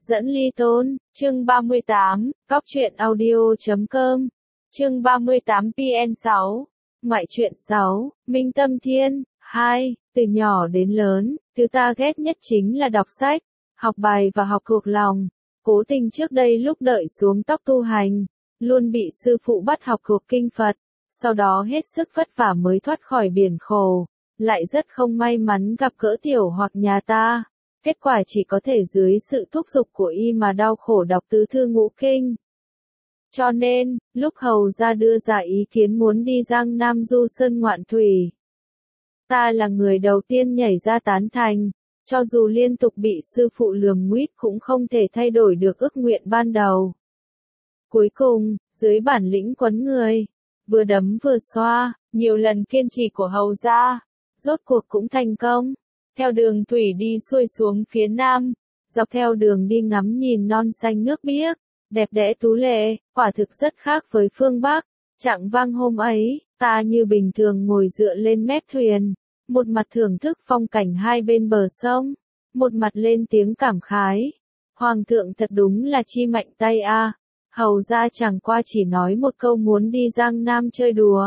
Dẫn ly tôn, chương 38, Cóc truyện audio.com, chương 38 PN6, ngoại truyện 6, Minh Tâm Thiên, 2, từ nhỏ đến lớn, thứ ta ghét nhất chính là đọc sách, học bài và học thuộc lòng. Cố tình trước đây lúc đợi xuống tóc tu hành, luôn bị sư phụ bắt học thuộc kinh Phật, sau đó hết sức vất vả mới thoát khỏi biển khổ, lại rất không may mắn gặp cỡ tiểu hoặc nhà ta. Kết quả chỉ có thể dưới sự thúc giục của y mà đau khổ đọc tứ thư ngũ kinh. Cho nên, lúc hầu ra đưa ra ý kiến muốn đi Giang Nam du sơn ngoạn thủy, ta là người đầu tiên nhảy ra tán thành, cho dù liên tục bị sư phụ lườm nguýt cũng không thể thay đổi được ước nguyện ban đầu. Cuối cùng, dưới bản lĩnh quấn người, vừa đấm vừa xoa, nhiều lần kiên trì của hầu ra, rốt cuộc cũng thành công. Theo đường thủy đi xuôi xuống phía nam, dọc theo đường đi ngắm nhìn non xanh nước biếc, đẹp đẽ tú lệ, quả thực rất khác với phương Bắc. Chạng vang hôm ấy, ta như bình thường ngồi dựa lên mép thuyền, một mặt thưởng thức phong cảnh hai bên bờ sông, một mặt lên tiếng cảm khái. Hoàng thượng thật đúng là chi mạnh tay a. Hầu ra chẳng qua chỉ nói một câu muốn đi Giang Nam chơi đùa,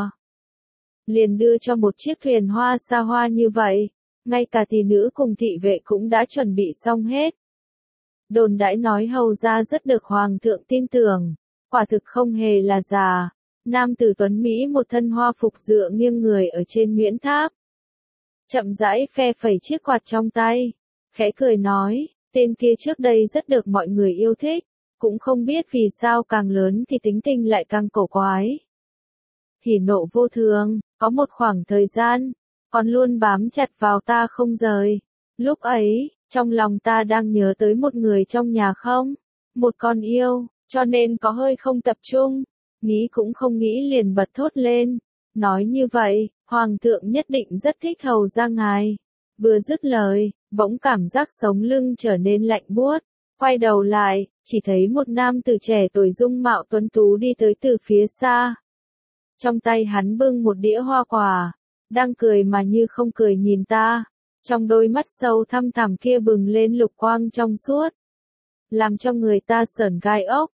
liền đưa cho một chiếc thuyền hoa xa hoa như vậy. Ngay cả tỷ nữ cùng thị vệ cũng đã chuẩn bị xong hết. Đồn đãi nói hầu ra rất được hoàng thượng tin tưởng, quả thực không hề là giả. Nam tử tuấn Mỹ một thân hoa phục dựa nghiêng người ở trên miễn tháp, chậm rãi phe phẩy chiếc quạt trong tay, khẽ cười nói, tên kia trước đây rất được mọi người yêu thích, cũng không biết vì sao càng lớn thì tính tình lại càng cổ quái. Hỉ nộ vô thường, có một khoảng thời gian, còn luôn bám chặt vào ta không rời. Lúc ấy, trong lòng ta đang nhớ tới một người trong nhà không, một con yêu, cho nên có hơi không tập trung, nghĩ cũng không nghĩ liền bật thốt lên. Nói như vậy, hoàng thượng nhất định rất thích hầu ra ngài. Vừa dứt lời, bỗng cảm giác sống lưng trở nên lạnh buốt, quay đầu lại, chỉ thấy một nam tử trẻ tuổi dung mạo tuấn tú đi tới từ phía xa. Trong tay hắn bưng một đĩa hoa quả, đang cười mà như không cười nhìn ta, trong đôi mắt sâu thăm thẳm kia bừng lên lục quang trong suốt, làm cho người ta sởn gai ốc.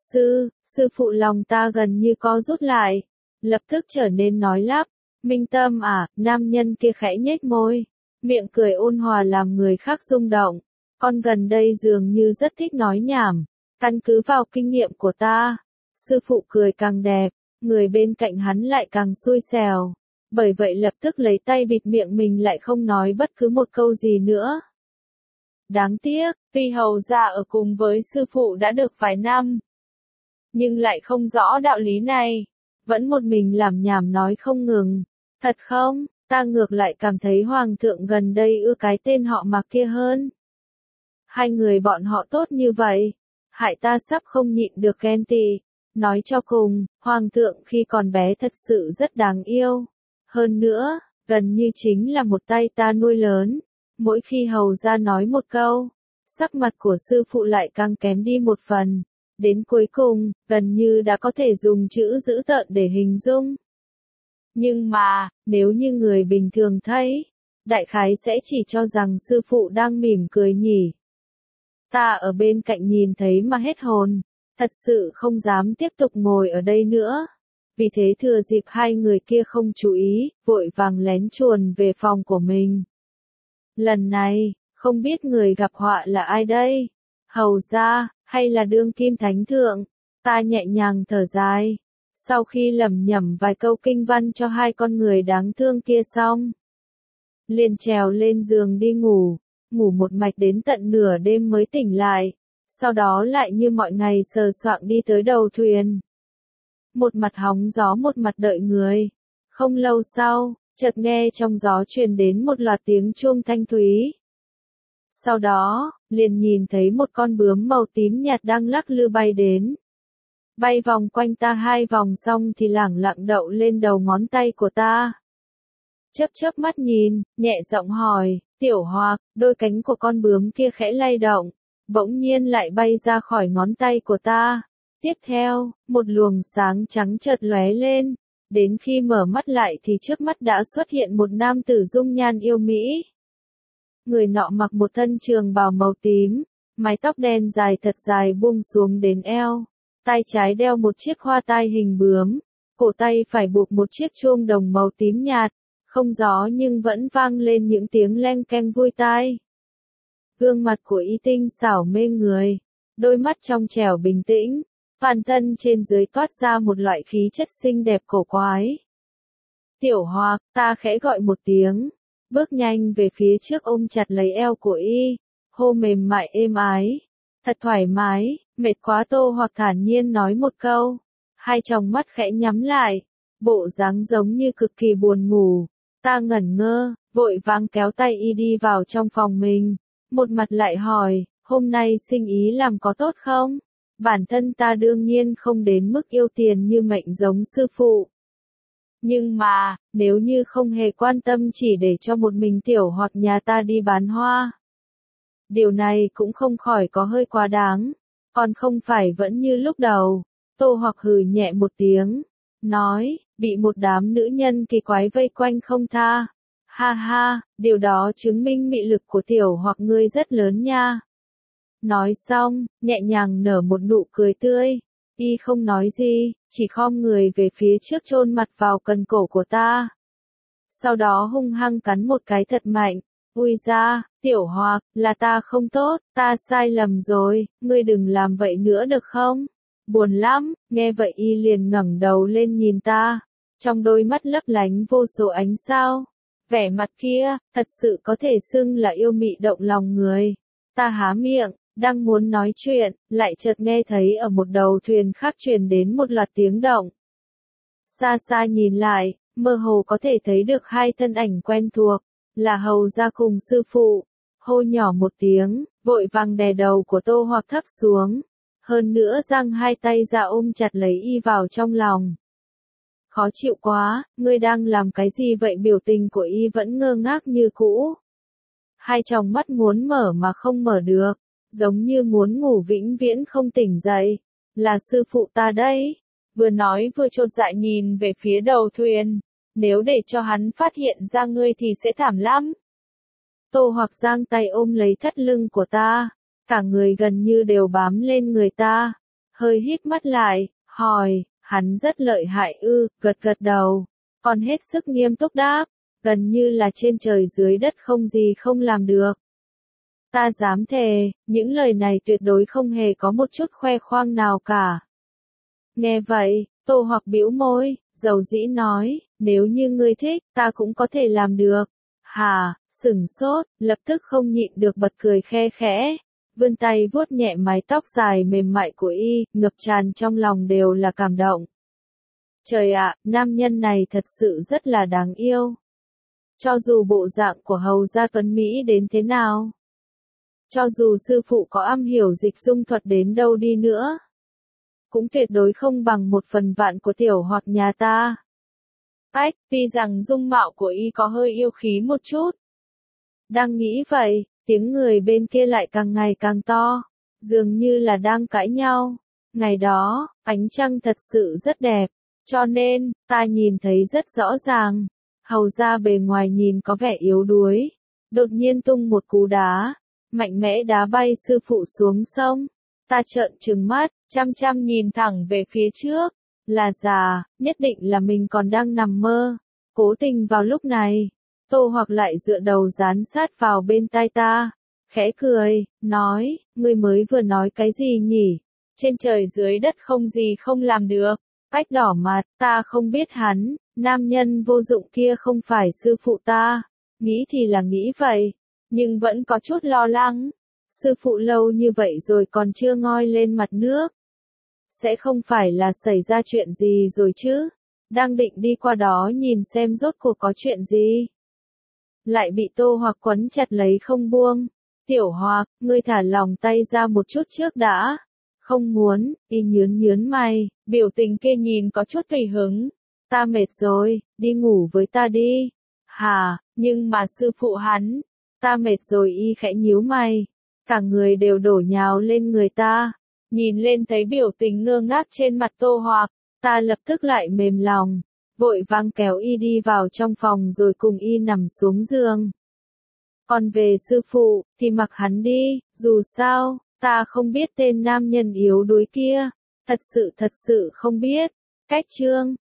Sư phụ lòng ta gần như co rút lại, lập tức trở nên nói lắp, Minh Tâm à, nam nhân kia khẽ nhếch môi, miệng cười ôn hòa làm người khác rung động, con gần đây dường như rất thích nói nhảm, căn cứ vào kinh nghiệm của ta. Sư phụ cười càng đẹp, người bên cạnh hắn lại càng xui xẻo. Bởi vậy lập tức lấy tay bịt miệng mình lại không nói bất cứ một câu gì nữa. Đáng tiếc, tuy hầu ra ở cùng với sư phụ đã được vài năm, nhưng lại không rõ đạo lý này, vẫn một mình làm nhảm nói không ngừng. Thật không, ta ngược lại cảm thấy hoàng thượng gần đây ưa cái tên họ Mạc kia hơn. Hai người bọn họ tốt như vậy, hại ta sắp không nhịn được ghen tị. Nói cho cùng, hoàng thượng khi còn bé thật sự rất đáng yêu. Hơn nữa, gần như chính là một tay ta nuôi lớn. Mỗi khi hầu ra nói một câu, sắc mặt của sư phụ lại càng kém đi một phần. Đến cuối cùng, gần như đã có thể dùng chữ dữ tợn để hình dung. Nhưng mà, nếu như người bình thường thấy, đại khái sẽ chỉ cho rằng sư phụ đang mỉm cười nhỉ. Ta ở bên cạnh nhìn thấy mà hết hồn, thật sự không dám tiếp tục ngồi ở đây nữa. Vì thế thừa dịp hai người kia không chú ý, vội vàng lén chuồn về phòng của mình. Lần này, không biết người gặp họa là ai đây? Hầu ra, hay là đương kim thánh thượng? Ta nhẹ nhàng thở dài. Sau khi lẩm nhẩm vài câu kinh văn cho hai con người đáng thương kia xong, liền trèo lên giường đi ngủ, ngủ một mạch đến tận nửa đêm mới tỉnh lại. Sau đó lại như mọi ngày sờ soạng đi tới đầu thuyền. Một mặt hóng gió một mặt đợi người. Không lâu sau, chợt nghe trong gió truyền đến một loạt tiếng chuông thanh thúy. Sau đó, liền nhìn thấy một con bướm màu tím nhạt đang lắc lư bay đến. Bay vòng quanh ta hai vòng xong thì lẳng lặng đậu lên đầu ngón tay của ta. Chớp chớp mắt nhìn, nhẹ giọng hỏi, Tiểu Hoặc, đôi cánh của con bướm kia khẽ lay động, bỗng nhiên lại bay ra khỏi ngón tay của ta. Tiếp theo, một luồng sáng trắng chợt lóe lên, đến khi mở mắt lại thì trước mắt đã xuất hiện một nam tử dung nhan yêu mỹ. Người nọ mặc một thân trường bào màu tím, mái tóc đen dài thật dài buông xuống đến eo, tay trái đeo một chiếc hoa tai hình bướm, cổ tay phải buộc một chiếc chuông đồng màu tím nhạt, không gió nhưng vẫn vang lên những tiếng leng keng vui tai. Gương mặt của Y tinh xảo mê người, đôi mắt trong trẻo bình tĩnh, toàn thân trên dưới toát ra một loại khí chất xinh đẹp cổ quái. Tiểu Hoặc, ta khẽ gọi một tiếng, bước nhanh về phía trước ôm chặt lấy eo của Y, hô mềm mại êm ái. Thật thoải mái, mệt quá Tô Hoặc thản nhiên nói một câu, hai tròng mắt khẽ nhắm lại, bộ dáng giống như cực kỳ buồn ngủ. Ta ngẩn ngơ, vội vàng kéo tay Y đi vào trong phòng mình, một mặt lại hỏi, hôm nay sinh ý làm có tốt không? Bản thân ta đương nhiên không đến mức yêu tiền như mệnh giống sư phụ. Nhưng mà, nếu như không hề quan tâm chỉ để cho một mình Tiểu Hoặc nhà ta đi bán hoa. Điều này cũng không khỏi có hơi quá đáng, còn không phải vẫn như lúc đầu. Tô Hoặc hừ nhẹ một tiếng, nói, bị một đám nữ nhân kỳ quái vây quanh không tha. Ha ha, điều đó chứng minh mị lực của Tiểu Hoặc ngươi rất lớn nha. Nói xong, nhẹ nhàng nở một nụ cười tươi. Y không nói gì, chỉ khom người về phía trước chôn mặt vào cần cổ của ta. Sau đó hung hăng cắn một cái thật mạnh. Ui ra, Tiểu Hoặc, là ta không tốt, ta sai lầm rồi, ngươi đừng làm vậy nữa được không? Buồn lắm, nghe vậy Y liền ngẩng đầu lên nhìn ta. Trong đôi mắt lấp lánh vô số ánh sao. Vẻ mặt kia, thật sự có thể xưng là yêu mị động lòng người. Ta há miệng, đang muốn nói chuyện, lại chợt nghe thấy ở một đầu thuyền khác truyền đến một loạt tiếng động. Xa xa nhìn lại, mơ hồ có thể thấy được hai thân ảnh quen thuộc, là hầu gia cùng sư phụ. Hô nhỏ một tiếng, vội vàng đè đầu của Tô Hoặc thấp xuống. Hơn nữa giang hai tay ra ôm chặt lấy Y vào trong lòng. Khó chịu quá, ngươi đang làm cái gì vậy? Biểu tình của Y vẫn ngơ ngác như cũ. Hai tròng mắt muốn mở mà không mở được, giống như muốn ngủ vĩnh viễn không tỉnh dậy. Là sư phụ ta đấy. Vừa nói vừa chột dạ nhìn về phía đầu thuyền. Nếu để cho hắn phát hiện ra ngươi thì sẽ thảm lắm. Tô Hoặc giang tay ôm lấy thắt lưng của ta, cả người gần như đều bám lên người ta. Hơi híp mắt lại, hỏi, hắn rất lợi hại ư? Gật gật đầu, còn hết sức nghiêm túc đáp, gần như là trên trời dưới đất không gì không làm được. Ta dám thề, những lời này tuyệt đối không hề có một chút khoe khoang nào cả. Nghe vậy, Tô Hoặc bĩu môi, dầu dĩ nói, nếu như ngươi thích, ta cũng có thể làm được. Hà, sửng sốt, lập tức không nhịn được bật cười khe khẽ, vươn tay vuốt nhẹ mái tóc dài mềm mại của Y, ngập tràn trong lòng đều là cảm động. Trời ạ, nam nhân này thật sự rất là đáng yêu. Cho dù bộ dạng của hầu gia tuấn Mỹ đến thế nào, cho dù sư phụ có am hiểu dịch dung thuật đến đâu đi nữa, cũng tuyệt đối không bằng 1/1000 của Tiểu Hoặc nhà ta. Ách, tuy rằng dung mạo của Y có hơi yêu khí một chút. Đang nghĩ vậy, tiếng người bên kia lại càng ngày càng to, dường như là đang cãi nhau. Ngày đó, ánh trăng thật sự rất đẹp, cho nên, ta nhìn thấy rất rõ ràng. Hầu ra bề ngoài nhìn có vẻ yếu đuối, đột nhiên tung một cú đá, mạnh mẽ đá bay sư phụ xuống sông. Ta trợn trừng mắt, chăm chăm nhìn thẳng về phía trước, là già, nhất định là mình còn đang nằm mơ. Cố tình vào lúc này, Tô Hoặc lại dựa đầu dán sát vào bên tai ta, khẽ cười, nói, ngươi mới vừa nói cái gì nhỉ? Trên trời dưới đất không gì không làm được. Ách đỏ mặt, ta không biết hắn, nam nhân vô dụng kia không phải sư phụ ta. Nghĩ thì là nghĩ vậy, nhưng vẫn có chút lo lắng. Sư phụ lâu như vậy rồi còn chưa ngoi lên mặt nước. Sẽ không phải là xảy ra chuyện gì rồi chứ? Đang định đi qua đó nhìn xem rốt cuộc có chuyện gì. Lại bị Tô Hoặc quấn chặt lấy không buông. Tiểu Hoặc, ngươi thả lòng tay ra một chút trước đã. Không muốn, Y nhớn mày, biểu tình kia nhìn có chút tùy hứng. Ta mệt rồi, đi ngủ với ta đi. Hà, nhưng mà sư phụ hắn. Ta mệt rồi. Y khẽ nhíu mày. Cả người đều đổ nhào lên người ta. Nhìn lên thấy biểu tình ngơ ngác trên mặt Tô Hoặc, ta lập tức lại mềm lòng. Vội vàng kéo Y đi vào trong phòng rồi cùng Y nằm xuống giường. Còn về sư phụ, thì mặc hắn đi, dù sao, Ta không biết tên nam nhân yếu đuối kia. Thật sự không biết. Cách chương